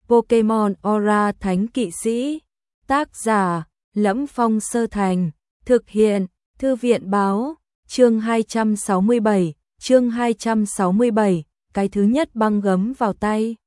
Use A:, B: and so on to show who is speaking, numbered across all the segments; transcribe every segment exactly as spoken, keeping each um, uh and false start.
A: Pokemon Aura Thánh Kỵ Sĩ. Tác giả: Lẫm Phong Sơ Thành. Thực hiện: Thư viện báo. Chương hai trăm sáu mươi bảy, chương hai trăm sáu mươi bảy, cái thứ nhất băng gấm vào tay.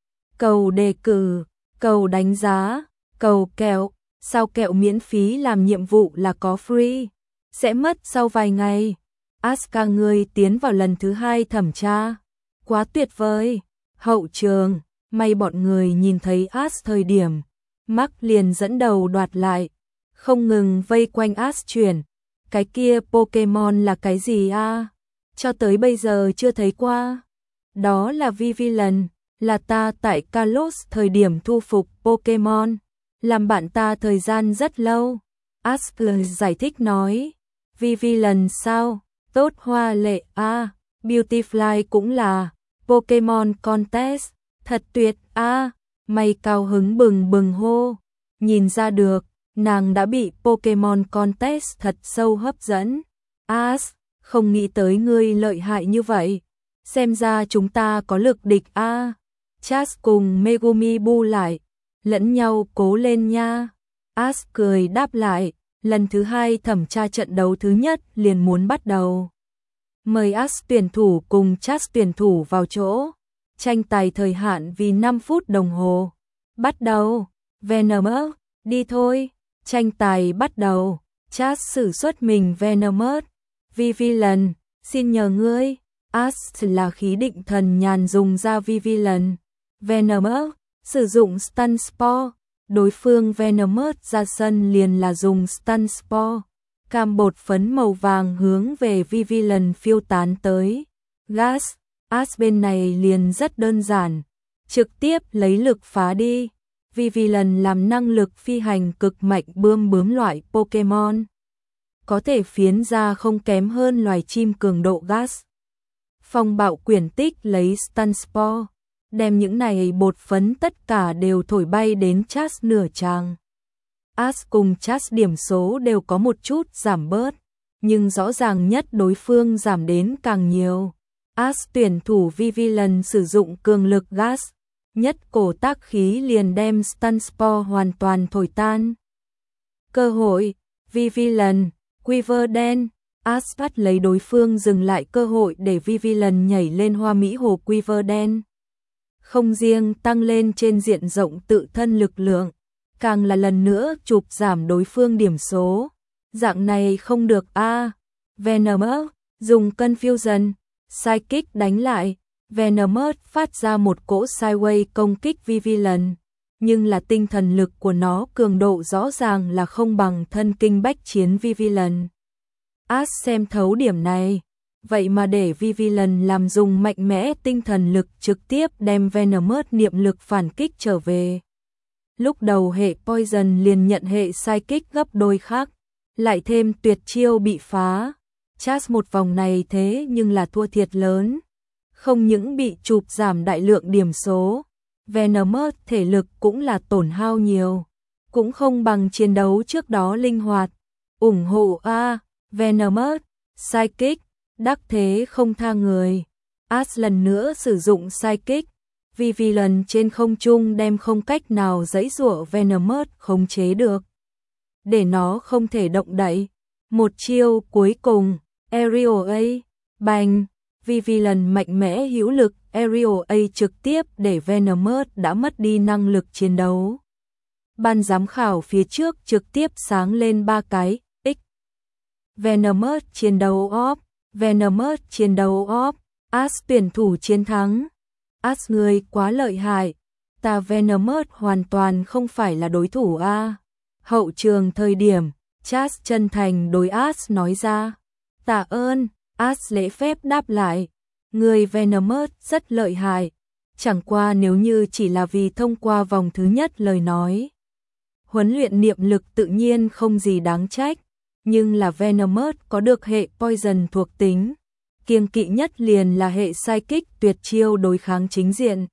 A: Cầu đề cử, cầu đánh giá, cầu kẹo, sao kẹo miễn phí làm nhiệm vụ là có free, sẽ mất sau vài ngày. Asuka ngươi tiến vào lần thứ hai thẩm tra. Quá tuyệt vời. Hậu trường, may bọn người nhìn thấy As thời điểm, Mark liền dẫn đầu đoạt lại, không ngừng vây quanh As chuyển. Cái kia Pokemon là cái gì a? À? Cho tới bây giờ chưa thấy qua. Đó là Vivillon, là ta tại Kalos thời điểm thu phục Pokemon, làm bạn ta thời gian rất lâu. Asuka giải thích nói. Vivillon sao? Tốt hoa lệ a, à, Beautifly cũng là Pokemon Contest, thật tuyệt a, à, mày cao hứng bừng bừng hô. Nhìn ra được, nàng đã bị Pokemon Contest thật sâu hấp dẫn. As, không nghĩ tới ngươi lợi hại như vậy. Xem ra chúng ta có lực địch a. À. Chas cùng Megumi bu lại, lẫn nhau cố lên nha. As cười đáp lại. Lần thứ hai thẩm tra trận đấu thứ nhất liền muốn bắt đầu. Mời As tuyển thủ cùng Chas tuyển thủ vào chỗ. Tranh tài thời hạn vì năm phút đồng hồ. Bắt đầu. Venomous, đi thôi. Tranh tài bắt đầu. Chas sử xuất mình Venomous. Vivillon, xin nhờ ngươi. As là khí định thần nhàn dùng ra Vivillon. Venomous, sử dụng Stun Spore. Đối phương Venomous ra sân liền là dùng Stun Spore. Cam bột phấn màu vàng hướng về Vivillon phiêu tán tới. Gas, As bên này liền rất đơn giản. Trực tiếp lấy lực phá đi. Vivillon làm năng lực phi hành cực mạnh bươm bướm loại Pokemon. Có thể phiến ra không kém hơn loài chim cường độ Gas. Phong bạo quyển tích lấy Stun Spore. Đem những này bột phấn tất cả đều thổi bay đến Chas nửa tràng. As cùng Chas điểm số đều có một chút giảm bớt, nhưng rõ ràng nhất đối phương giảm đến càng nhiều. As tuyển thủ Vivillon sử dụng cường lực Gas, nhất cổ tác khí liền đem Stun Spore hoàn toàn thổi tan. Cơ hội, Vivillon, Quiver đen, As bắt lấy đối phương dừng lại cơ hội để Vivillon nhảy lên hoa mỹ hồ Quiver đen. Không riêng tăng lên trên diện rộng tự thân lực lượng, càng là lần nữa chụp giảm đối phương điểm số. Dạng này không được a. À. Venomous, dùng Confusion, Psychic đánh lại. Venomous phát ra một cỗ Sideway công kích Vivillon, nhưng là tinh thần lực của nó cường độ rõ ràng là không bằng thân kinh bách chiến Vivillon. As xem thấu điểm này. Vậy mà để Vivillon làm dùng mạnh mẽ tinh thần lực trực tiếp đem Venomous niệm lực phản kích trở về. Lúc đầu hệ Poison liền nhận hệ Psychic gấp đôi khác, lại thêm tuyệt chiêu bị phá. Chas một vòng này thế nhưng là thua thiệt lớn. Không những bị chụp giảm đại lượng điểm số, Venomous thể lực cũng là tổn hao nhiều. Cũng không bằng chiến đấu trước đó linh hoạt. ủng hộ A, Venomous, Psychic. Đắc thế không tha người. As lần nữa sử dụng Psychic. Vivillon trên không trung đem không cách nào giãy giụa Venomous khống chế được, để nó không thể động đậy. Một chiêu cuối cùng, Aerial A, bành, Vivillon mạnh mẽ hữu lực, Aerial A trực tiếp để Venomous đã mất đi năng lực chiến đấu. Ban giám khảo phía trước trực tiếp sáng lên ba cái X. Venomous chiến đấu off. Venomous chiến đấu off, As tuyển thủ chiến thắng. As người quá lợi hại, ta Venomous hoàn toàn không phải là đối thủ a. À. Hậu trường thời điểm, Chas chân thành đối As nói ra. Tạ ơn, As lễ phép đáp lại. Người Venomous rất lợi hại, chẳng qua nếu như chỉ là vì thông qua vòng thứ nhất lời nói. Huấn luyện niệm lực tự nhiên không gì đáng trách. Nhưng là Venomous có được hệ Poison thuộc tính, kiêng kỵ nhất liền là hệ Psychic tuyệt chiêu đối kháng chính diện.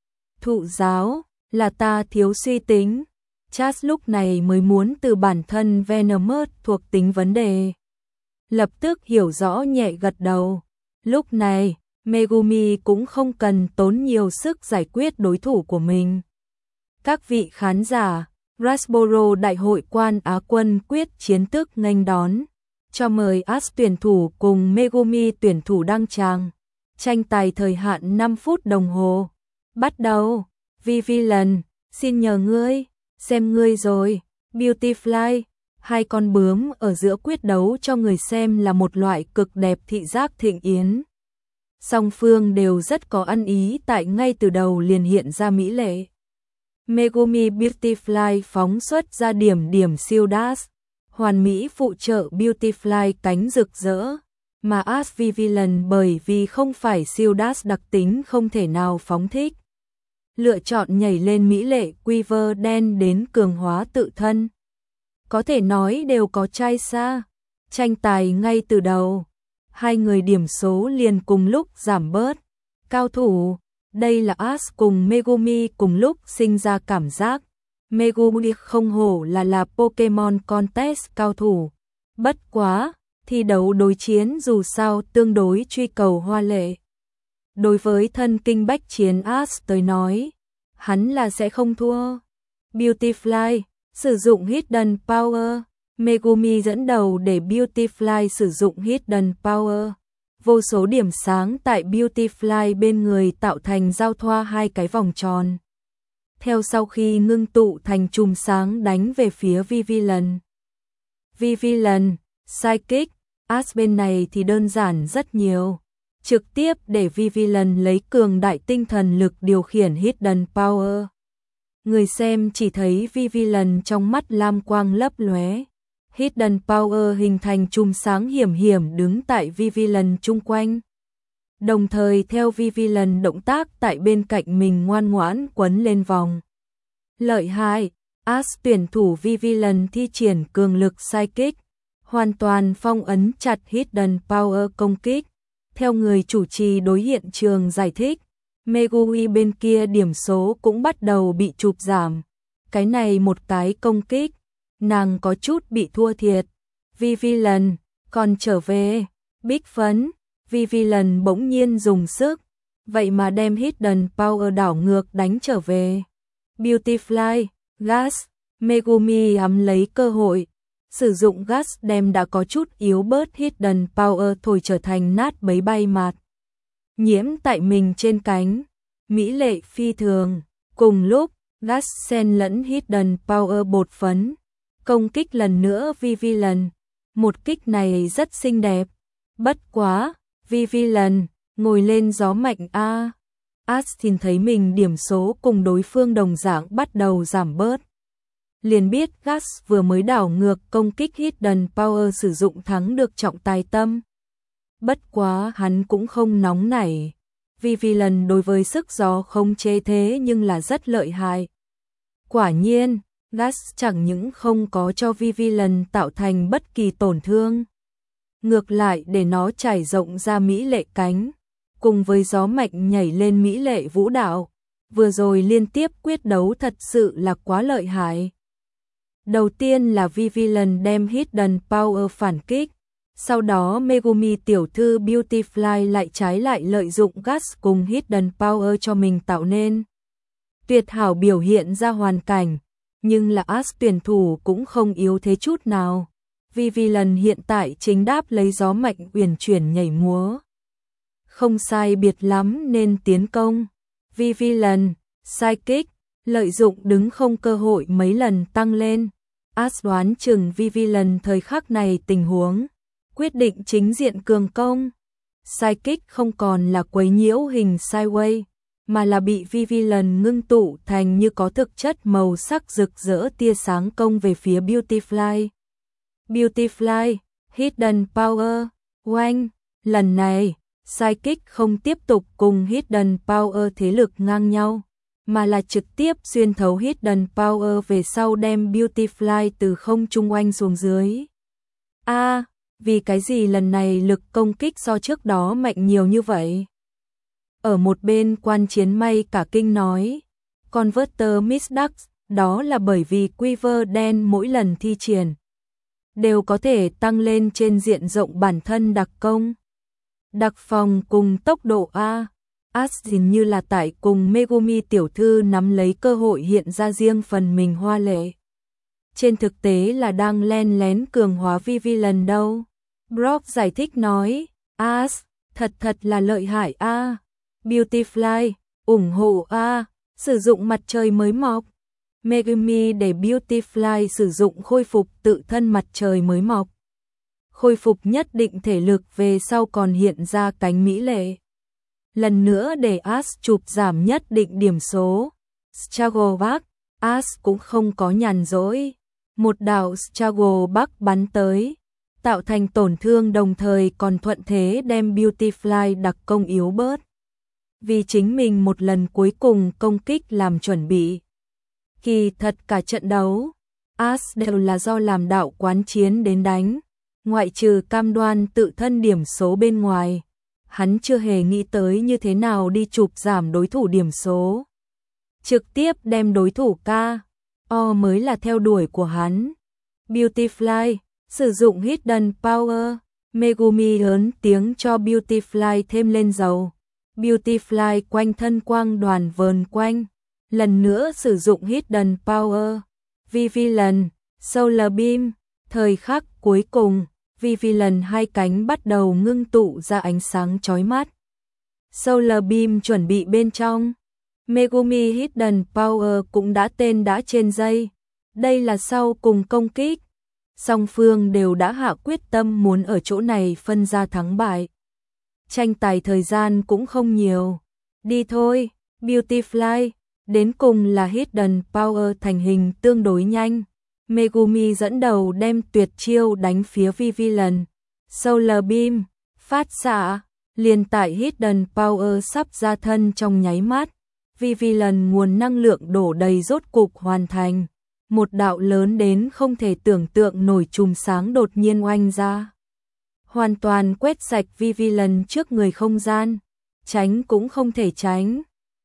A: Thụ giáo, là ta thiếu suy tính. Chas lúc này mới muốn từ bản thân Venomous thuộc tính vấn đề. Lập tức hiểu rõ nhẹ gật đầu. Lúc này, Megumi cũng không cần tốn nhiều sức giải quyết đối thủ của mình. Các vị khán giả, Rasboro Đại hội quan Á quân quyết chiến tức nghênh đón. Cho mời As tuyển thủ cùng Megumi tuyển thủ đăng tràng. Tranh tài thời hạn năm phút đồng hồ. Bắt đầu. Vivian, xin nhờ ngươi, xem ngươi rồi. Beautyfly, hai con bướm ở giữa quyết đấu cho người xem là một loại cực đẹp thị giác thịnh yến. Song phương đều rất có ăn ý tại ngay từ đầu liền hiện ra mỹ lệ. Megumi Beautyfly phóng xuất ra điểm điểm siêu dash, hoàn mỹ phụ trợ Beautyfly cánh rực rỡ, mà As Vivian bởi vì không phải siêu dash đặc tính không thể nào phóng thích. Lựa chọn nhảy lên mỹ lệ quiver đen đến cường hóa tự thân. Có thể nói đều có trai xa. Tranh tài ngay từ đầu, hai người điểm số liền cùng lúc giảm bớt. Cao thủ, đây là As cùng Megumi cùng lúc sinh ra cảm giác. Megumi không hổ là là Pokemon Contest cao thủ. Bất quá, thi đấu đối chiến dù sao tương đối truy cầu hoa lệ. Đối với thân kinh bách chiến As tới nói, hắn là sẽ không thua. Beautyfly, sử dụng Hidden Power. Megumi dẫn đầu để Beautyfly sử dụng Hidden Power. Vô số điểm sáng tại Beautyfly bên người tạo thành giao thoa hai cái vòng tròn. Theo sau khi ngưng tụ thành chùm sáng đánh về phía Vivian. Vivian, Psychic, As bên này thì đơn giản rất nhiều. Trực tiếp để Vivian lấy cường đại tinh thần lực điều khiển Hidden Power. Người xem chỉ thấy Vivian trong mắt lam quang lấp lóe. Hidden Power hình thành chùm sáng hiểm hiểm đứng tại Vivian chung quanh. Đồng thời theo Vivian động tác tại bên cạnh mình ngoan ngoãn quấn lên vòng. Lợi hại, As tuyển thủ Vivian thi triển cường lực Psychic, hoàn toàn phong ấn chặt Hidden Power công kích. Theo người chủ trì đối hiện trường giải thích, Megumi bên kia điểm số cũng bắt đầu bị chụp giảm. Cái này một cái công kích, nàng có chút bị thua thiệt. Vivian, còn trở về, bích phấn, Vivian bỗng nhiên dùng sức, vậy mà đem Hidden Power đảo ngược đánh trở về. Beautyfly, Gas, Megumi ắm lấy cơ hội, sử dụng Gas đem đã có chút yếu bớt Hidden Power thổi trở thành nát bấy bay mạt. Nhiễm tại mình trên cánh, mỹ lệ phi thường, cùng lúc, Gas xen lẫn Hidden Power bột phấn, công kích lần nữa Vivian, một kích này rất xinh đẹp, bất quá, Vivian, ngồi lên gió mạnh a. As nhìn thấy mình điểm số cùng đối phương đồng dạng bắt đầu giảm bớt. Liền biết Gas vừa mới đảo ngược công kích Hidden Power sử dụng thắng được trọng tài tâm. Bất quá hắn cũng không nóng nảy. Vivian đối với sức gió không chế thế nhưng là rất lợi hại. Quả nhiên, Gas chẳng những không có cho Vivian tạo thành bất kỳ tổn thương. Ngược lại để nó trải rộng ra mỹ lệ cánh, cùng với gió mạnh nhảy lên mỹ lệ vũ đạo. Vừa rồi liên tiếp quyết đấu thật sự là quá lợi hại. Đầu tiên là Vivian đem Hidden Power phản kích. Sau đó Megumi tiểu thư Beautyfly lại trái lại lợi dụng Gas cùng Hidden Power cho mình tạo nên tuyệt hảo biểu hiện ra hoàn cảnh, nhưng là As tuyển thủ cũng không yếu thế chút nào. Vivian hiện tại chính đáp lấy gió mạnh uyển chuyển nhảy múa. Không sai biệt lắm nên tiến công. Vivian, Psychic, lợi dụng đứng không cơ hội mấy lần tăng lên. As đoán chừng Vivian thời khắc này tình huống, quyết định chính diện cường công. Psychic không còn là quấy nhiễu hình sideway, mà là bị Vivian ngưng tụ thành như có thực chất màu sắc rực rỡ tia sáng công về phía Beautyfly. Beautyfly, Hidden Power, oanh, lần này, Psychic không tiếp tục cùng Hidden Power thế lực ngang nhau, mà là trực tiếp xuyên thấu Hidden Power về sau đem Beautyfly từ không trung oanh xuống dưới. A, à, vì cái gì lần này lực công kích so trước đó mạnh nhiều như vậy? Ở một bên quan chiến may cả kinh nói, Converter Misdax, đó là bởi vì Quiver đen mỗi lần thi triển đều có thể tăng lên trên diện rộng bản thân đặc công, đặc phòng cùng tốc độ A. As dường như là tại cùng Megumi tiểu thư nắm lấy cơ hội hiện ra riêng phần mình hoa lệ. Trên thực tế là đang len lén cường hóa Vivian đâu. Brock giải thích nói, As, thật thật là lợi hại a. À. Beautyfly, ủng hộ a, à. Sử dụng mặt trời mới mọc. Megumi để Beautyfly sử dụng khôi phục tự thân mặt trời mới mọc. Khôi phục nhất định thể lực về sau còn hiện ra cánh mỹ lệ. Lần nữa để As chụp giảm nhất định điểm số. Struggle Back, As cũng không có nhàn rỗi. Một đạo Struggle Back bắn tới, tạo thành tổn thương đồng thời còn thuận thế đem Beautyfly đặc công yếu bớt. Vì chính mình một lần cuối cùng công kích làm chuẩn bị. Kỳ thật cả trận đấu, As đều là do làm đạo quán chiến đến đánh. Ngoại trừ cam đoan tự thân điểm số bên ngoài, hắn chưa hề nghĩ tới như thế nào đi chụp giảm đối thủ điểm số. Trực tiếp đem đối thủ ca o mới là theo đuổi của hắn. Beautyfly, sử dụng Hidden Power, Megumi lớn tiếng cho Beautyfly thêm lên dầu. Beautyfly quanh thân quang đoàn vờn quanh, lần nữa sử dụng Hidden Power. Vivian, Solar Beam, thời khắc cuối cùng, Vivian hai cánh bắt đầu ngưng tụ ra ánh sáng chói mắt. Solar Beam chuẩn bị bên trong. Megumi Hidden Power cũng đã tên đã trên dây. Đây là sau cùng công kích. Song phương đều đã hạ quyết tâm muốn ở chỗ này phân ra thắng bại. Tranh tài thời gian cũng không nhiều. Đi thôi, Beautyfly. Đến cùng là Hidden Power thành hình tương đối nhanh. Megumi dẫn đầu đem tuyệt chiêu đánh phía Vivian. Solar Beam, phát xạ, liền tại Hidden Power sắp ra thân trong nháy mắt. Vivian nguồn năng lượng đổ đầy rốt cục hoàn thành. Một đạo lớn đến không thể tưởng tượng nổi chùm sáng đột nhiên oanh ra. Hoàn toàn quét sạch Vivian trước người không gian. Tránh cũng không thể tránh.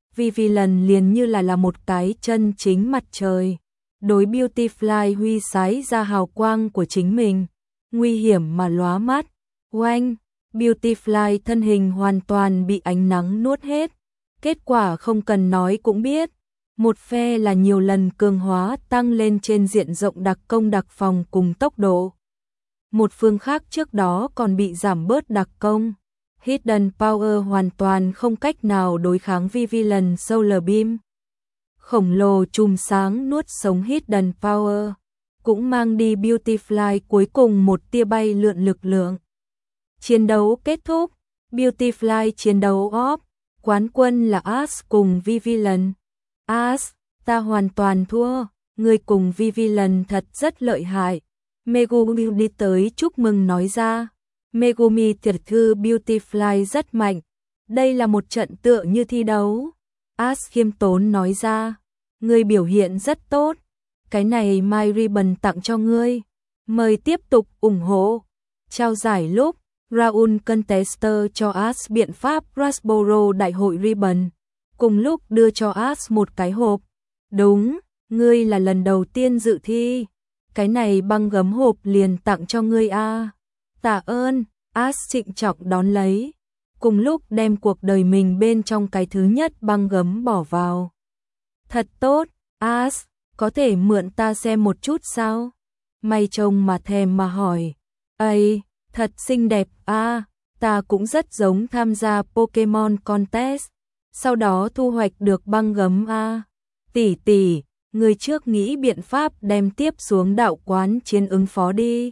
A: Vivian liền như là là một cái chân chính mặt trời. Đối Beautyfly huy sái ra hào quang của chính mình. Nguy hiểm mà lóa mắt. Oanh, Beautyfly thân hình hoàn toàn bị ánh nắng nuốt hết. Kết quả không cần nói cũng biết. Một phe là nhiều lần cường hóa tăng lên trên diện rộng đặc công đặc phòng cùng tốc độ. Một phương khác trước đó còn bị giảm bớt đặc công. Hidden Power hoàn toàn không cách nào đối kháng Vivian Solar Beam. Khổng lồ chùm sáng nuốt sống Hidden Power, cũng mang đi Beautyfly cuối cùng một tia bay lượn lực lượng. Chiến đấu kết thúc, Beautyfly chiến đấu off, quán quân là As cùng Vivian. As, ta hoàn toàn thua, người cùng Vivian thật rất lợi hại. Megumi đi tới chúc mừng nói ra. Megumi tiểu thư Beautyfly rất mạnh. Đây là một trận tựa như thi đấu. As khiêm tốn nói ra. Ngươi biểu hiện rất tốt. Cái này My Ribbon tặng cho ngươi. Mời tiếp tục ủng hộ. Trao giải lúc, Raul Contester cho As biện pháp Rasboro đại hội Ribbon. Cùng lúc đưa cho As một cái hộp. Đúng, ngươi là lần đầu tiên dự thi. Cái này băng gấm hộp liền tặng cho ngươi a. À. Tạ ơn, As trịnh trọng đón lấy. Cùng lúc đem cuộc đời mình bên trong cái thứ nhất băng gấm bỏ vào. Thật tốt, As, có thể mượn ta xem một chút sao? Mày trông mà thèm mà hỏi. Ây, thật xinh đẹp a, à, ta cũng rất giống tham gia Pokemon Contest. Sau đó thu hoạch được băng gấm a. À. Tỷ tỷ, người trước nghĩ biện pháp đem tiếp xuống đạo quán chiến ứng phó đi.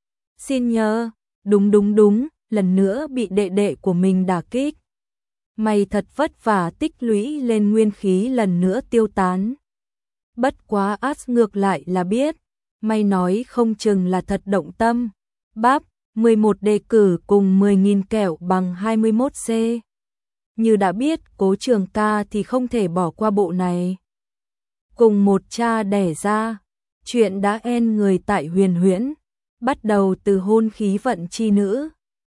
A: Xin nhờ, đúng đúng đúng, lần nữa bị đệ đệ của mình đả kích. Mày thật vất vả tích lũy lên nguyên khí lần nữa tiêu tán. Bất quá As ngược lại là biết, mày nói không chừng là thật động tâm. Bắp, mười một đề cử cùng mười nghìn kẹo bằng hai mươi mốt C. Như đã biết Cố Trường Ca thì không thể bỏ qua bộ này. Cùng một cha đẻ ra, chuyện đã en người tại Huyền Huyễn, bắt đầu từ hôn khí vận chi nữ.